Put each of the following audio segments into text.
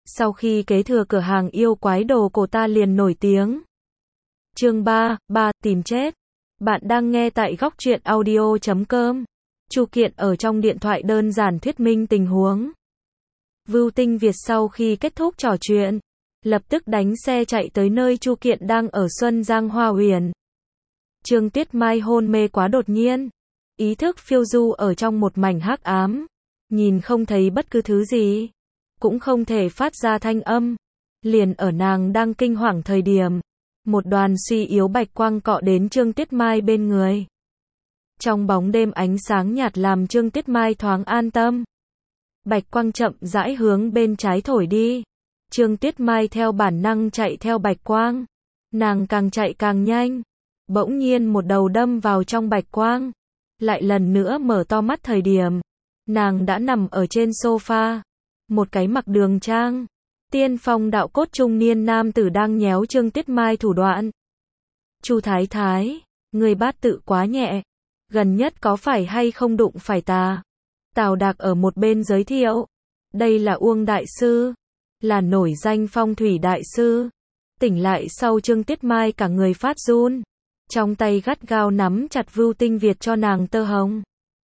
Sau khi kế thừa cửa hàng yêu quái đồ cổ ta liền nổi tiếng. Chương 3, tìm chết. Bạn đang nghe tại góc truyện audio.com. Chu Kiện ở trong điện thoại đơn giản thuyết minh tình huống. Vưu Tinh Việt sau khi kết thúc trò chuyện, lập tức đánh xe chạy tới nơi Chu Kiện đang ở Xuân Giang Hoa Huyền. Trương Tuyết Mai hôn mê quá đột nhiên, ý thức phiêu du ở trong một mảnh hắc ám, nhìn không thấy bất cứ thứ gì, cũng không thể phát ra thanh âm. Liền ở nàng đang kinh hoàng thời điểm, một đoàn suy yếu bạch quang cọ đến Trương Tuyết Mai bên người. Trong bóng đêm ánh sáng nhạt làm Trương Tuyết Mai thoáng an tâm. Bạch quang chậm rãi hướng bên trái thổi đi. Trương Tuyết Mai theo bản năng chạy theo bạch quang. Nàng càng chạy càng nhanh. Bỗng nhiên một đầu đâm vào trong bạch quang. Lại lần nữa mở to mắt thời điểm, nàng đã nằm ở trên sofa. Một cái mặc đường trang, tiên phong đạo cốt trung niên nam tử đang nhéo Trương Tuyết Mai thủ đoạn. Chu Thái Thái, người bát tự quá nhẹ, gần nhất có phải hay không đụng phải ta? Tào Đạc ở một bên giới thiệu, đây là Uông Đại Sư, là nổi danh phong thủy đại sư. Tỉnh lại sau Trương Tuyết Mai cả người phát run, trong tay gắt gao nắm chặt Vưu Tinh Việt cho nàng tơ hồng.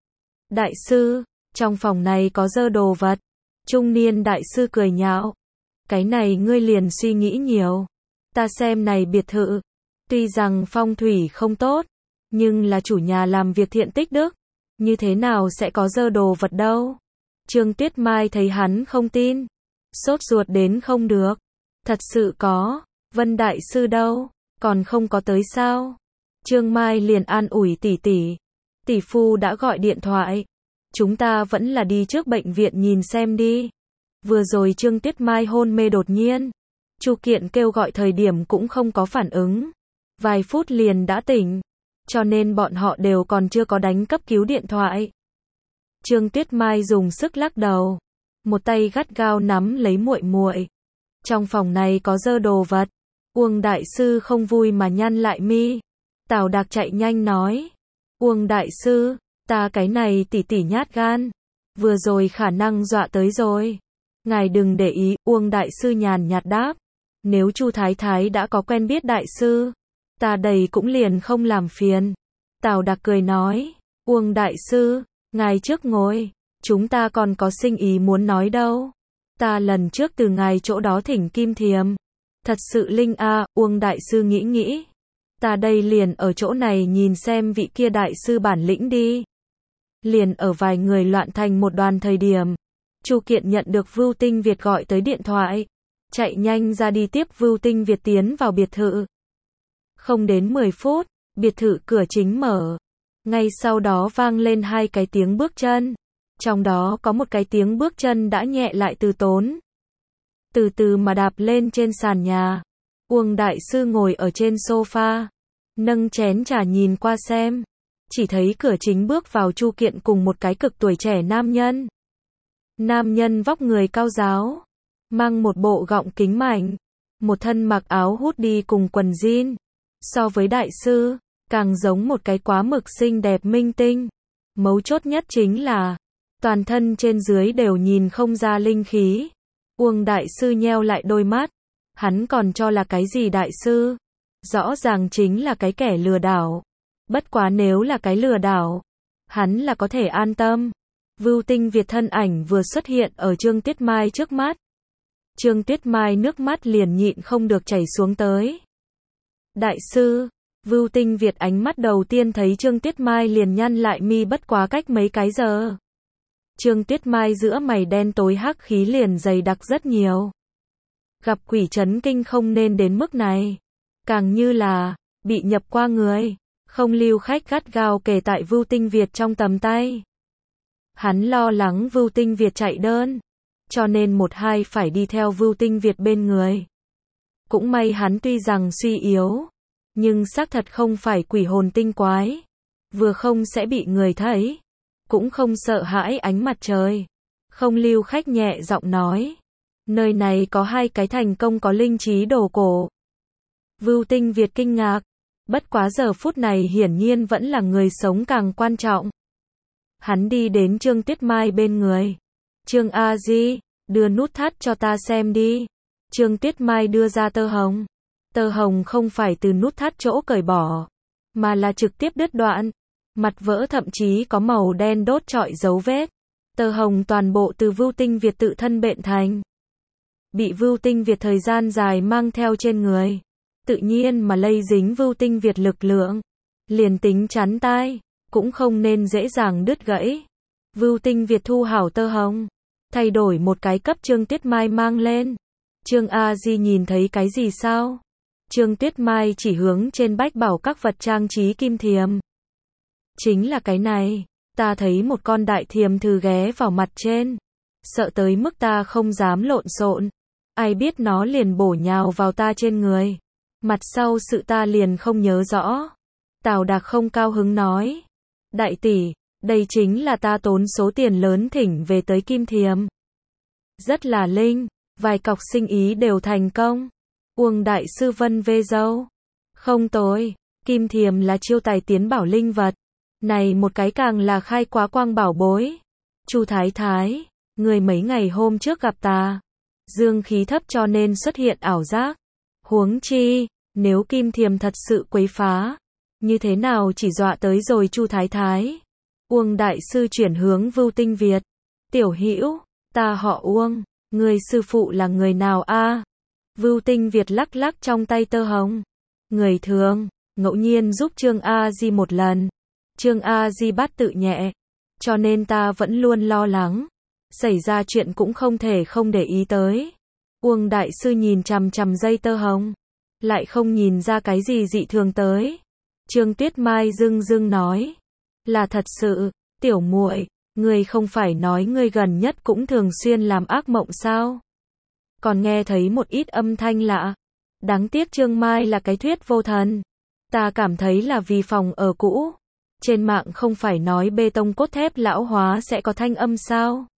Đại sư, trong phòng này có dơ đồ vật. Trung niên đại sư cười nhạo. Cái này ngươi liền suy nghĩ nhiều. Ta xem này biệt thự, tuy rằng phong thủy không tốt, nhưng là chủ nhà làm việc thiện tích đức, như thế nào sẽ có dơ đồ vật đâu? Trương Tuyết Mai thấy hắn không tin, sốt ruột đến không được. Thật sự có, Vân đại sư đâu, còn không có tới sao? Trương Mai liền an ủi tỷ tỷ. Tỷ phu đã gọi điện thoại. Chúng ta vẫn là đi trước bệnh viện nhìn xem đi. Vừa rồi Trương Tuyết Mai hôn mê đột nhiên. Chu Kiện kêu gọi thời điểm cũng không có phản ứng. Vài phút liền đã tỉnh. Cho nên bọn họ đều còn chưa có đánh cấp cứu điện thoại. Trương Tuyết Mai dùng sức lắc đầu. Một tay gắt gao nắm lấy muội muội. Trong phòng này có dơ đồ vật. Uông Đại Sư không vui mà nhăn lại mi. Tào Đạc chạy nhanh nói. Uông Đại Sư, ta cái này tỷ tỷ nhát gan. Vừa rồi khả năng dọa tới rồi. Ngài đừng để ý, Uông Đại Sư nhàn nhạt đáp. Nếu Chu Thái Thái đã có quen biết Đại Sư, ta đây cũng liền không làm phiền. Tào Đạc cười nói. Uông Đại Sư, ngài trước ngồi. Chúng ta còn có sinh ý muốn nói đâu. Ta lần trước từ ngài chỗ đó thỉnh kim thiềm. Thật sự linh a. Uông Đại Sư nghĩ nghĩ. Ta đây liền ở chỗ này nhìn xem vị kia đại sư bản lĩnh đi. Liền ở vài người loạn thành một đoàn thời điểm, Chu Kiện nhận được Vưu Tinh Việt gọi tới điện thoại, chạy nhanh ra đi tiếp Vưu Tinh Việt tiến vào biệt thự. Không đến 10 phút, biệt thự cửa chính mở. Ngay sau đó vang lên hai cái tiếng bước chân. Trong đó có một cái tiếng bước chân đã nhẹ lại từ tốn. Từ từ mà đạp lên trên sàn nhà. Uông Đại Sư ngồi ở trên sofa, nâng chén trà nhìn qua xem. Chỉ thấy cửa chính bước vào Chu Kiện cùng một cái cực tuổi trẻ nam nhân. Nam nhân vóc người cao ráo, mang một bộ gọng kính mảnh, một thân mặc áo hoodie cùng quần jean. So với Đại Sư, càng giống một cái quá mực xinh đẹp minh tinh. Mấu chốt nhất chính là, toàn thân trên dưới đều nhìn không ra linh khí. Uông Đại Sư nheo lại đôi mắt. Hắn còn cho là cái gì Đại Sư? Rõ ràng chính là cái kẻ lừa đảo. Bất quá nếu là cái lừa đảo, hắn là có thể an tâm. Vưu Tinh Việt thân ảnh vừa xuất hiện ở Trương Tuyết Mai trước mắt. Trương Tuyết Mai nước mắt liền nhịn không được chảy xuống tới. Đại Sư, Vưu Tinh Việt ánh mắt đầu tiên thấy Trương Tuyết Mai liền nhăn lại mi bất quá cách mấy cái giờ. Trương Tuyết Mai giữa mày đen tối hắc khí liền dày đặc rất nhiều. Gặp quỷ chấn kinh không nên đến mức này. Càng như là, bị nhập qua người. Không lưu khách gắt gao kề tại Vưu Tinh Việt trong tầm tay. Hắn lo lắng Vưu Tinh Việt chạy đơn. Cho nên một hai phải đi theo Vưu Tinh Việt bên người. Cũng may hắn tuy rằng suy yếu, nhưng xác thật không phải quỷ hồn tinh quái. Vừa không sẽ bị người thấy, cũng không sợ hãi ánh mặt trời. Không lưu khách nhẹ giọng nói. Nơi này có hai cái thành công có linh trí đồ cổ. Vưu Tinh Việt kinh ngạc. Bất quá giờ phút này hiển nhiên vẫn là người sống càng quan trọng. Hắn đi đến Trương Tuyết Mai bên người. Trương A Di, đưa nút thắt cho ta xem đi. Trương Tuyết Mai đưa ra tơ hồng. Tơ hồng không phải từ nút thắt chỗ cởi bỏ, mà là trực tiếp đứt đoạn. Mặt vỡ thậm chí có màu đen đốt trọi dấu vết. Tơ hồng toàn bộ từ Vưu Tinh Việt tự thân bện thành. Bị Vưu Tinh Việt thời gian dài mang theo trên người. Tự nhiên mà lây dính Vưu Tinh Việt lực lượng. Liền tính chắn tai, cũng không nên dễ dàng đứt gãy. Vưu Tinh Việt thu hảo tơ hồng. Thay đổi một cái cấp Trương Tuyết Mai mang lên. Trương A Di nhìn thấy cái gì sao? Trương Tuyết Mai chỉ hướng trên bách bảo các vật trang trí kim thiềm. Chính là cái này. Ta thấy một con đại thiềm thử ghé vào mặt trên. Sợ tới mức ta không dám lộn xộn. Ai biết nó liền bổ nhào vào ta trên người. Mặt sau sự ta liền không nhớ rõ. Tào Đạc không cao hứng nói. Đại tỷ, đây chính là ta tốn số tiền lớn thỉnh về tới kim thiềm. Rất là linh, vài cọc sinh ý đều thành công. Uông đại sư vân vê dâu. Không tồi, kim thiềm là chiêu tài tiến bảo linh vật. Này một cái càng là khai quá quang bảo bối. Chu Thái Thái, người mấy ngày hôm trước gặp ta. Dương khí thấp cho nên xuất hiện ảo giác. Huống chi, nếu kim thiềm thật sự quấy phá, như thế nào chỉ dọa tới rồi Chu Thái Thái. Uông đại sư chuyển hướng Vưu Tinh Việt. Tiểu Hữu, ta họ Uông, người sư phụ là người nào a? Vưu Tinh Việt lắc lắc trong tay tơ hồng. Người thường, ngẫu nhiên giúp Trương A Di một lần. Trương A Di bắt tự nhẹ, cho nên ta vẫn luôn lo lắng. Xảy ra chuyện cũng không thể không để ý tới. Uông đại sư nhìn chằm chằm dây tơ hồng, lại không nhìn ra cái gì dị thường tới. Trương Tuyết Mai dưng dưng nói, là thật sự, tiểu muội, ngươi không phải nói ngươi gần nhất cũng thường xuyên làm ác mộng sao? Còn nghe thấy một ít âm thanh lạ. Đáng tiếc Trương Mai là cái thuyết vô thần. Ta cảm thấy là vì phòng ở cũ. Trên mạng không phải nói bê tông cốt thép lão hóa sẽ có thanh âm sao?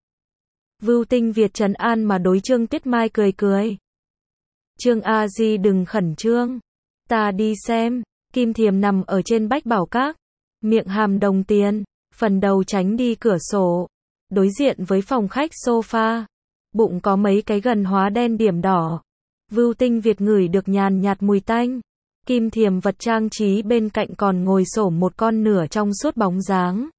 Vưu Tinh Việt trấn an mà đối Trương Tuyết Mai cười cười. Trương A Di đừng khẩn trương. Ta đi xem. Kim thiềm nằm ở trên bách bảo các. Miệng hàm đồng tiền. Phần đầu tránh đi cửa sổ. Đối diện với phòng khách sofa. Bụng có mấy cái gần hóa đen điểm đỏ. Vưu Tinh Việt ngửi được nhàn nhạt mùi tanh. Kim thiềm vật trang trí bên cạnh còn ngồi xổm một con nửa trong suốt bóng dáng.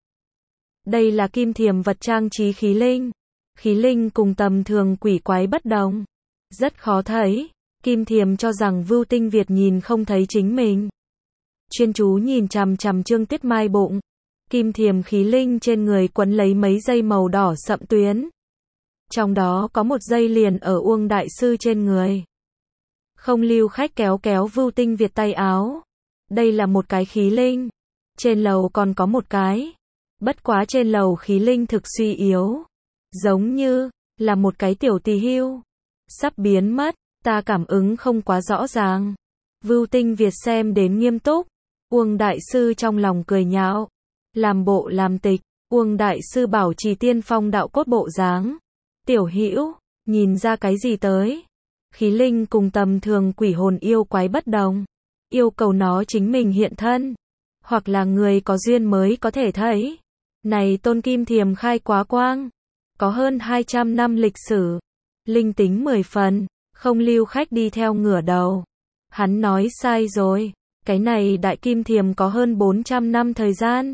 Đây là kim thiềm vật trang trí khí linh. Khí linh cùng tầm thường quỷ quái bất đồng. Rất khó thấy. Kim thiềm cho rằng Vưu Tinh Việt nhìn không thấy chính mình. Chuyên chú nhìn chằm chằm Trương Tuyết Mai bụng. Kim thiềm khí linh trên người quấn lấy mấy dây màu đỏ sậm tuyến. Trong đó có một dây liền ở Uông đại sư trên người. Không lưu khách kéo kéo Vưu Tinh Việt tay áo. Đây là một cái khí linh. Trên lầu còn có một cái. Bất quá trên lầu khí linh thực suy yếu. Giống như là một cái tiểu tỳ hưu. Sắp biến mất, ta cảm ứng không quá rõ ràng. Vưu Tinh Việt xem đến nghiêm túc. Uông đại sư trong lòng cười nhạo. Làm bộ làm tịch. Uông đại sư bảo trì tiên phong đạo cốt bộ dáng. Tiểu Hữu, nhìn ra cái gì tới? Khí linh cùng tầm thường quỷ hồn yêu quái bất đồng. Yêu cầu nó chính mình hiện thân. Hoặc là người có duyên mới có thể thấy. Này tôn kim thiềm khai quá quang. Có hơn 200 năm lịch sử. Linh tính 10 phần. Không lưu khách đi theo ngửa đầu. Hắn nói sai rồi. Cái này đại kim thiềm có hơn 400 năm thời gian.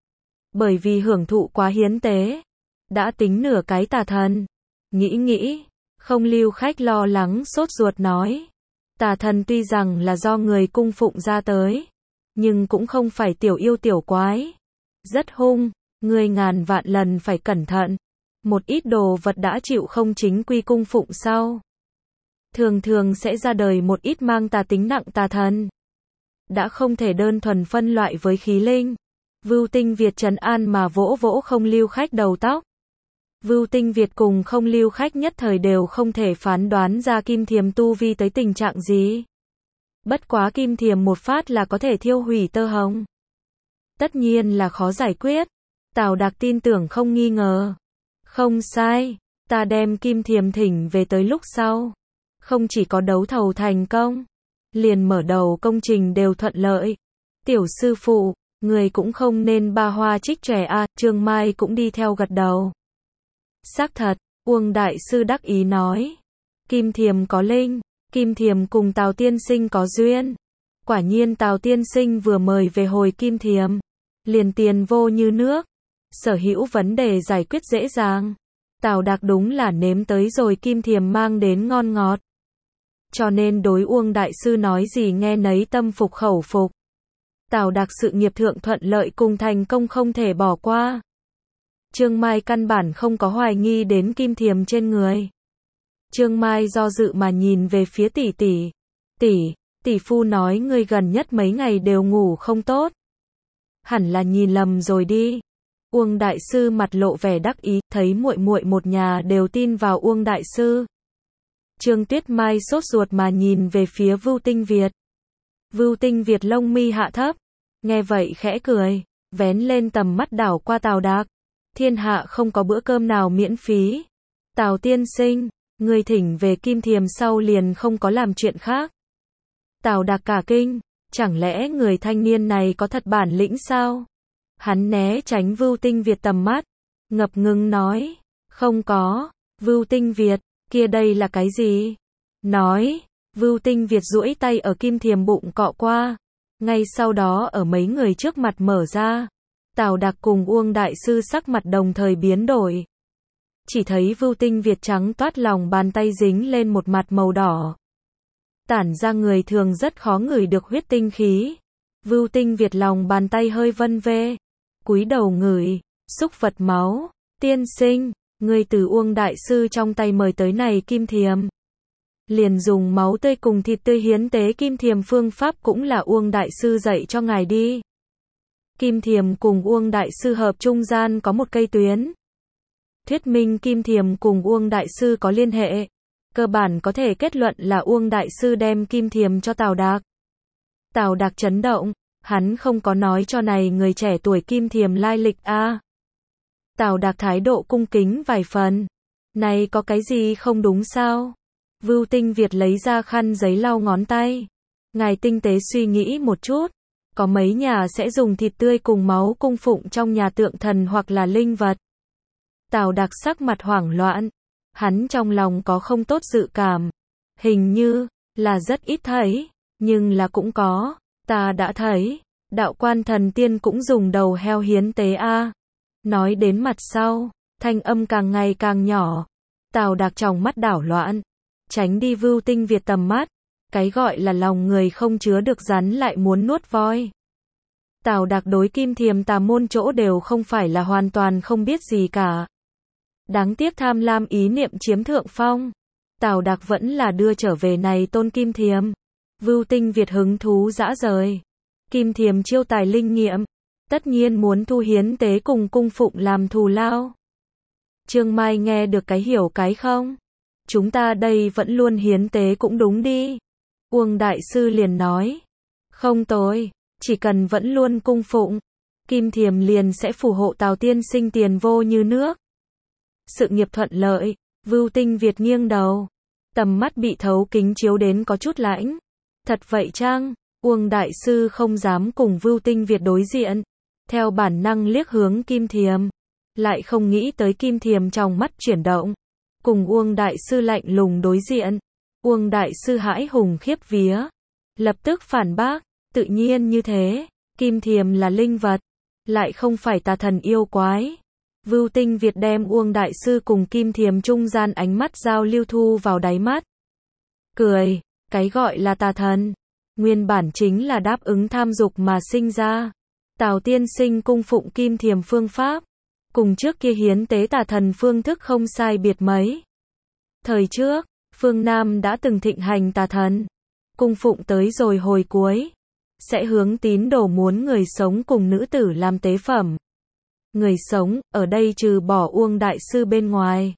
Bởi vì hưởng thụ quá hiến tế. Đã tính nửa cái tà thần. Nghĩ. Không lưu khách lo lắng sốt ruột nói. Tà thần tuy rằng là do người cung phụng ra tới. Nhưng cũng không phải tiểu yêu tiểu quái. Rất hung. Người ngàn vạn lần phải cẩn thận. Một ít đồ vật đã chịu không chính quy cung phụng sau. Thường sẽ ra đời một ít mang tà tính nặng tà thần. Đã không thể đơn thuần phân loại với khí linh. Vưu Tinh Việt trấn an mà vỗ vỗ không lưu khách đầu tóc. Vưu Tinh Việt cùng không lưu khách nhất thời đều không thể phán đoán ra kim thiềm tu vi tới tình trạng gì. Bất quá kim thiềm một phát là có thể thiêu hủy tơ hồng. Tất nhiên là khó giải quyết. Tào Đạc tin tưởng không nghi ngờ. Không sai, ta đem kim thiềm thỉnh về tới lúc sau. Không chỉ có đấu thầu thành công, liền mở đầu công trình đều thuận lợi. Tiểu sư phụ, người cũng không nên ba hoa trích trẻ a. Trương Mai cũng đi theo gật đầu. Xác thật, Uông Đại Sư đắc ý nói. Kim Thiềm có linh, Kim Thiềm cùng Tào Tiên Sinh có duyên. Quả nhiên Tào Tiên Sinh vừa mời về hồi Kim Thiềm, liền tiền vô như nước, sở hữu vấn đề giải quyết dễ dàng. Tào Đạc đúng là nếm tới rồi Kim Thiềm mang đến ngon ngọt. Cho nên đối Uông Đại Sư nói gì nghe nấy tâm phục khẩu phục. Tào Đạc sự nghiệp thượng thuận lợi cùng thành công không thể bỏ qua. Trương Mai căn bản không có hoài nghi đến Kim Thiềm trên người. Trương Mai do dự mà nhìn về phía tỷ tỷ. Tỷ phu nói ngươi gần nhất mấy ngày đều ngủ không tốt. Hẳn là nhìn lầm rồi đi. Uông Đại Sư mặt lộ vẻ đắc ý, thấy muội muội một nhà đều tin vào Uông Đại Sư. Trương Tuyết Mai sốt ruột mà nhìn về phía Vưu Tinh Việt. Vưu Tinh Việt lông mi hạ thấp, nghe vậy khẽ cười, vén lên tầm mắt đảo qua Tào Đạc. Thiên hạ không có bữa cơm nào miễn phí. Tào Tiên Sinh, người thỉnh về Kim Thiềm sau liền không có làm chuyện khác. Tào Đạc cả kinh, chẳng lẽ người thanh niên này có thật bản lĩnh sao? Hắn né tránh Vưu Tinh Việt tầm mắt, ngập ngừng nói, không có. Vưu Tinh Việt, kia đây là cái gì? Nói, Vưu Tinh Việt duỗi tay ở Kim Thiềm bụng cọ qua, ngay sau đó ở mấy người trước mặt mở ra. Tào Đạc cùng Uông Đại Sư sắc mặt đồng thời biến đổi. Chỉ thấy Vưu Tinh Việt trắng toát lòng bàn tay dính lên một mặt màu đỏ. Tản ra người thường rất khó ngửi được huyết tinh khí. Vưu Tinh Việt lòng bàn tay hơi vân vê, cúi đầu ngửi, xúc vật máu. Tiên sinh, người từ Uông Đại Sư trong tay mời tới này Kim Thiềm. Liền dùng máu tươi cùng thịt tươi hiến tế Kim Thiềm phương pháp cũng là Uông Đại Sư dạy cho ngài đi. Kim Thiềm cùng Uông Đại Sư hợp trung gian có một cây tuyến. Thuyết minh Kim Thiềm cùng Uông Đại Sư có liên hệ. Cơ bản có thể kết luận là Uông Đại Sư đem Kim Thiềm cho Tào Đạc. Tào Đạc chấn động, hắn không có nói cho này người trẻ tuổi Kim Thiềm lai lịch a. Tào Đạc thái độ cung kính vài phần. Này có cái gì không đúng sao? Vưu Tinh Việt lấy ra khăn giấy lau ngón tay. Ngài tinh tế suy nghĩ một chút. Có mấy nhà sẽ dùng thịt tươi cùng máu cung phụng trong nhà tượng thần hoặc là linh vật. Tào Đạc sắc mặt hoảng loạn. Hắn trong lòng có không tốt dự cảm. Hình như là rất ít thấy, nhưng là cũng có. Ta đã thấy, đạo quan thần tiên cũng dùng đầu heo hiến tế a. Nói đến mặt sau, thanh âm càng ngày càng nhỏ. Tào Đạc trong mắt đảo loạn, tránh đi Vưu Tinh Việt tầm mắt. Cái gọi là lòng người không chứa được rắn lại muốn nuốt voi. Tào Đạc đối Kim Thiềm tà môn chỗ đều không phải là hoàn toàn không biết gì cả. Đáng tiếc tham lam ý niệm chiếm thượng phong. Tào Đạc vẫn là đưa trở về này tôn Kim Thiềm. Vưu Tinh Việt hứng thú dã rời. Kim Thiềm chiêu tài linh nghiệm, tất nhiên muốn thu hiến tế cùng cung phụng làm thù lao. Trương Mai nghe được cái hiểu cái không? Chúng ta đây vẫn luôn hiến tế cũng đúng đi. Uông Đại Sư liền nói. Không tồi, chỉ cần vẫn luôn cung phụng, Kim Thiềm liền sẽ phù hộ Tào Tiên Sinh tiền vô như nước. Sự nghiệp thuận lợi. Vưu Tinh Việt nghiêng đầu, tầm mắt bị thấu kính chiếu đến có chút lãnh. Thật vậy chăng? Uông Đại Sư không dám cùng Vưu Tinh Việt đối diện, theo bản năng liếc hướng Kim Thiềm, lại không nghĩ tới Kim Thiềm trong mắt chuyển động, cùng Uông Đại Sư lạnh lùng đối diện. Uông Đại Sư hãi hùng khiếp vía, lập tức phản bác, tự nhiên như thế, Kim Thiềm là linh vật, lại không phải tà thần yêu quái. Vưu Tinh Việt đem Uông Đại Sư cùng Kim Thiềm trung gian ánh mắt giao lưu thu vào đáy mắt. Cười, cái gọi là tà thần, nguyên bản chính là đáp ứng tham dục mà sinh ra. Tào Tiên Sinh cung phụng Kim Thiềm phương pháp, cùng trước kia hiến tế tà thần phương thức không sai biệt mấy. Thời trước, phương Nam đã từng thịnh hành tà thần, cung phụng tới rồi hồi cuối, sẽ hướng tín đồ muốn người sống cùng nữ tử làm tế phẩm. Người sống, ở đây trừ bỏ Uông Đại Sư bên ngoài.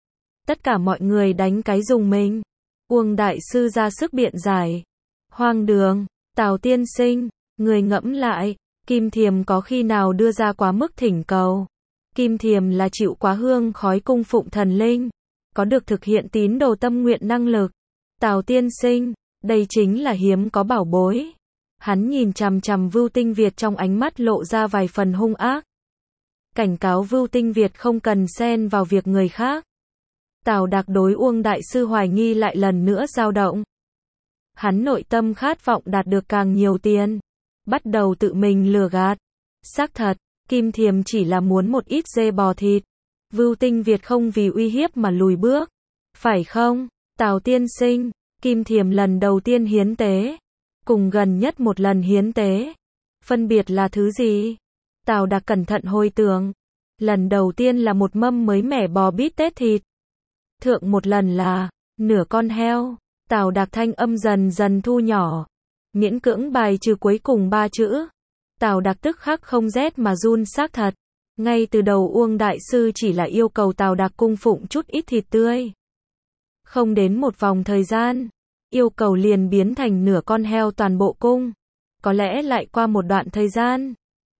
Tất cả mọi người đánh cái dùng mình. Uông Đại Sư ra sức biện giải. Hoang đường, Tào Tiên Sinh, người ngẫm lại, Kim Thiềm có khi nào đưa ra quá mức thỉnh cầu. Kim Thiềm là chịu quá hương khói cung phụng thần linh, có được thực hiện tín đồ tâm nguyện năng lực. Tào Tiên Sinh, đây chính là hiếm có bảo bối. Hắn nhìn chằm chằm Vưu Tinh Việt trong ánh mắt lộ ra vài phần hung ác. Cảnh cáo Vưu Tinh Việt không cần xen vào việc người khác. Tào Đạc đối Uông Đại Sư hoài nghi lại lần nữa dao động. Hắn nội tâm khát vọng đạt được càng nhiều tiền. Bắt đầu tự mình lừa gạt. Xác thật, Kim Thiềm chỉ là muốn một ít dê bò thịt. Vưu Tinh Việt không vì uy hiếp mà lùi bước. Phải không, Tào tiên sinh? Kim Thiềm lần đầu tiên hiến tế. Cùng gần nhất một lần hiến tế. Phân biệt là thứ gì? Tào Đạc cẩn thận hồi tưởng. Lần đầu tiên là một mâm mới mẻ bò bít tết thịt. Thượng một lần là nửa con heo. Tào Đạc thanh âm dần dần thu nhỏ. Miễn cưỡng bài trừ cuối cùng 3 chữ. Tào Đạc tức khắc không rét mà run xác thật. Ngay từ đầu Uông Đại Sư chỉ là yêu cầu Tào Đạc cung phụng chút ít thịt tươi. Không đến một vòng thời gian, yêu cầu liền biến thành nửa con heo toàn bộ cung. Có lẽ lại qua một đoạn thời gian.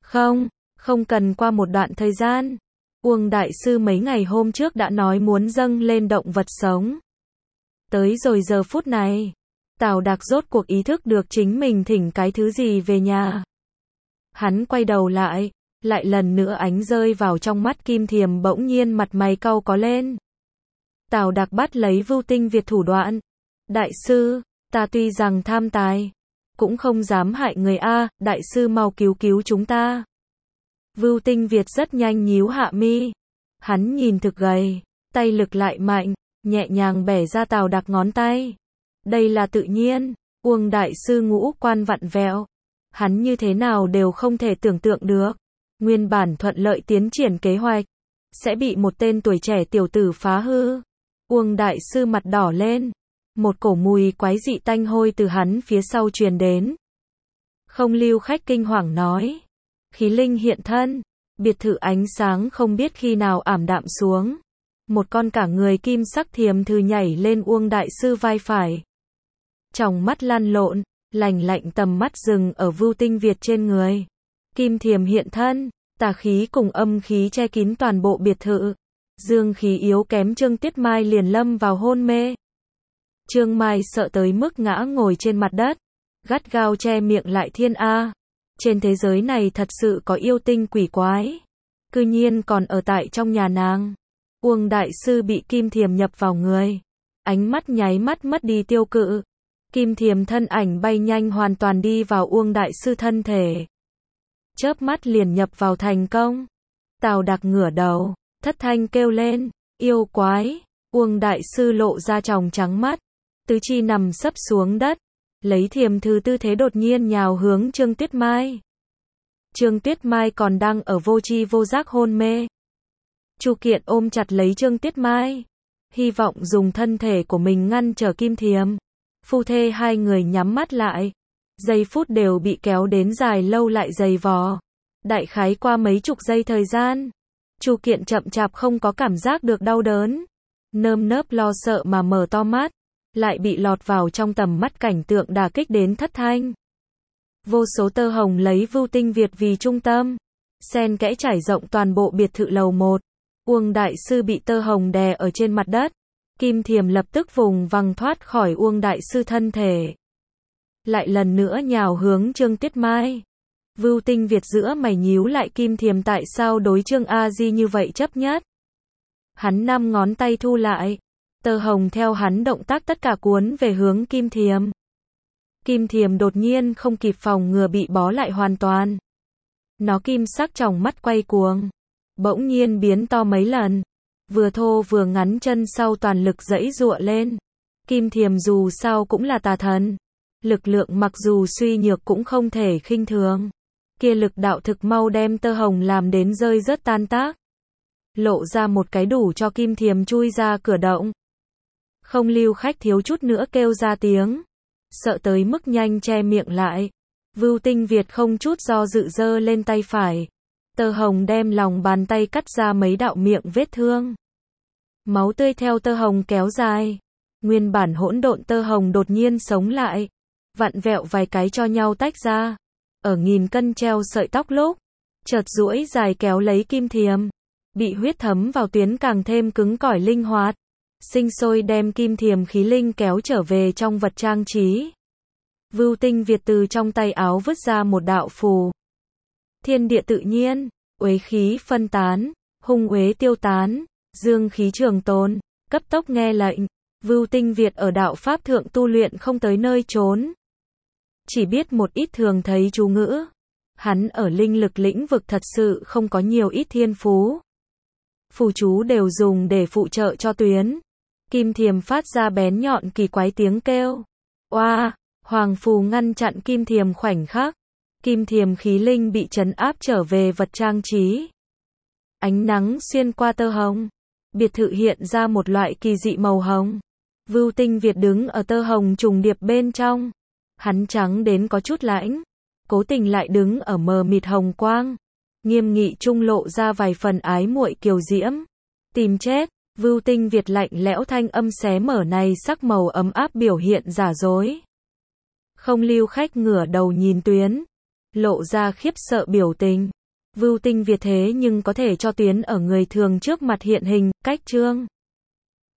Không cần qua một đoạn thời gian. Uông Đại Sư mấy ngày hôm trước đã nói muốn dâng lên động vật sống. Tới rồi giờ phút này, Tào Đạc rốt cuộc ý thức được chính mình thỉnh cái thứ gì về nhà. Hắn quay đầu lại lần nữa ánh rơi vào trong mắt Kim Thiềm, bỗng nhiên mặt mày cau có lên. Tào Đạc bắt lấy Vưu Tinh Việt thủ đoạn. Đại sư, ta tuy rằng tham tài, cũng không dám hại người a, đại sư mau cứu cứu chúng ta. Vưu Tinh Việt rất nhanh nhíu hạ mi. Hắn nhìn thực gầy, tay lực lại mạnh, nhẹ nhàng bẻ ra Tào Đạc ngón tay. Đây là tự nhiên. Uông Đại Sư ngũ quan vặn vẹo. Hắn như thế nào đều không thể tưởng tượng được. Nguyên bản thuận lợi tiến triển kế hoạch sẽ bị một tên tuổi trẻ tiểu tử phá hư. Uông Đại Sư mặt đỏ lên. Một cổ mùi quái dị tanh hôi từ hắn phía sau truyền đến. Không lưu khách kinh hoàng nói. Khí linh hiện thân. Biệt thự ánh sáng không biết khi nào ảm đạm xuống. Một con cả người kim sắc thiềm thư nhảy lên Uông Đại Sư vai phải. Tròng mắt lăn lộn, lạnh lạnh tầm mắt dừng ở Vưu Tinh Việt trên người. Kim thiềm hiện thân, tà khí cùng âm khí che kín toàn bộ biệt thự. Dương khí yếu kém Trương Tiết Mai liền lâm vào hôn mê. Trương Mai sợ tới mức ngã ngồi trên mặt đất, gắt gao che miệng lại. Thiên A, trên thế giới này thật sự có yêu tinh quỷ quái, cư nhiên còn ở tại trong nhà nàng. Uông Đại Sư bị Kim Thiềm nhập vào người, ánh mắt nháy mắt mất đi tiêu cự. Kim Thiềm thân ảnh bay nhanh hoàn toàn đi vào Uông Đại Sư thân thể. Chớp mắt liền nhập vào thành công. Tào Đạc ngửa đầu, thất thanh kêu lên, yêu quái. Uông Đại Sư lộ ra tròng trắng mắt, tứ chi nằm sấp xuống đất, lấy thiềm thư tư thế đột nhiên nhào hướng Trương Tuyết Mai. Trương Tuyết Mai còn đang ở vô tri vô giác hôn mê. Chu Kiện ôm chặt lấy Trương Tuyết Mai, hy vọng dùng thân thể của mình ngăn trở Kim Thiềm. Phu thê hai người nhắm mắt lại, giây phút đều bị kéo đến dài lâu lại dày vò. Đại khái qua mấy chục giây thời gian, Chu Kiện chậm chạp không có cảm giác được đau đớn, nơm nớp lo sợ mà mở to mắt, lại bị lọt vào trong tầm mắt cảnh tượng đả kích đến thất thanh. Vô số tơ hồng lấy Vưu Tinh Việt vì trung tâm, xen kẽ trải rộng toàn bộ biệt thự lầu 1. Uông Đại Sư bị tơ hồng đè ở trên mặt đất. Kim Thiềm lập tức vùng vằng thoát khỏi Uông Đại Sư thân thể. Lại lần nữa nhào hướng Trương Tuyết Mai. Vưu Tinh Việt giữa mày nhíu lại, Kim Thiềm tại sao đối Trương A Di như vậy chấp nhất? Hắn 5 ngón tay thu lại. Tơ hồng theo hắn động tác tất cả cuốn về hướng Kim Thiềm. Kim Thiềm đột nhiên không kịp phòng ngừa bị bó lại hoàn toàn. Nó kim sắc tròng mắt quay cuồng, bỗng nhiên biến to mấy lần. Vừa thô vừa ngắn chân sau toàn lực giãy giụa lên. Kim Thiềm dù sao cũng là tà thần, lực lượng mặc dù suy nhược cũng không thể khinh thường. Kia lực đạo thực mau đem tơ hồng làm đến rơi rớt tan tác. Lộ ra một cái đủ cho Kim Thiềm chui ra cửa động. Không lưu khách thiếu chút nữa kêu ra tiếng, sợ tới mức nhanh che miệng lại. Vưu Tinh Việt không chút do dự giơ lên tay phải. Tơ hồng đem lòng bàn tay cắt ra mấy đạo miệng vết thương. Máu tươi theo tơ hồng kéo dài. Nguyên bản hỗn độn tơ hồng đột nhiên sống lại, vặn vẹo vài cái cho nhau tách ra. Ở nghìn cân treo sợi tóc lúc, chợt duỗi dài kéo lấy Kim Thiềm. Bị huyết thấm vào tuyến càng thêm cứng cỏi linh hoạt. Sinh sôi đem Kim Thiềm khí linh kéo trở về trong vật trang trí. Vưu Tinh Việt từ trong tay áo vứt ra một đạo phù. Thiên địa tự nhiên, uế khí phân tán, hung uế tiêu tán, dương khí trường tồn. cấp tốc nghe lệnh. Vưu Tinh Việt ở đạo Pháp thượng tu luyện không tới nơi trốn. Chỉ biết một ít thường thấy chú ngữ. Hắn ở linh lực lĩnh vực thật sự không có nhiều ít thiên phú. Phù chú đều dùng để phụ trợ cho Tuyến. Kim thiềm phát ra bén nhọn kỳ quái tiếng kêu. Oa, Hoàng phù ngăn chặn kim thiềm khoảnh khắc. Kim thiềm khí linh bị trấn áp trở về vật trang trí. Ánh nắng xuyên qua tơ hồng. Biệt thự hiện ra một loại kỳ dị màu hồng. Vưu Tinh Việt đứng ở tơ hồng trùng điệp bên trong. Hắn trắng đến có chút lãnh. Cố Tình lại đứng ở mờ mịt hồng quang. Nghiêm nghị trung lộ ra vài phần ái muội kiều diễm. Tìm chết. Vưu Tinh Việt lạnh lẽo thanh âm xé mở này sắc màu ấm áp biểu hiện giả dối. Không lưu khách ngửa đầu nhìn Tuyến. Lộ ra khiếp sợ biểu tình. Vưu Tinh Việt thế nhưng có thể cho Tuyến ở người thường trước mặt hiện hình, cách trương.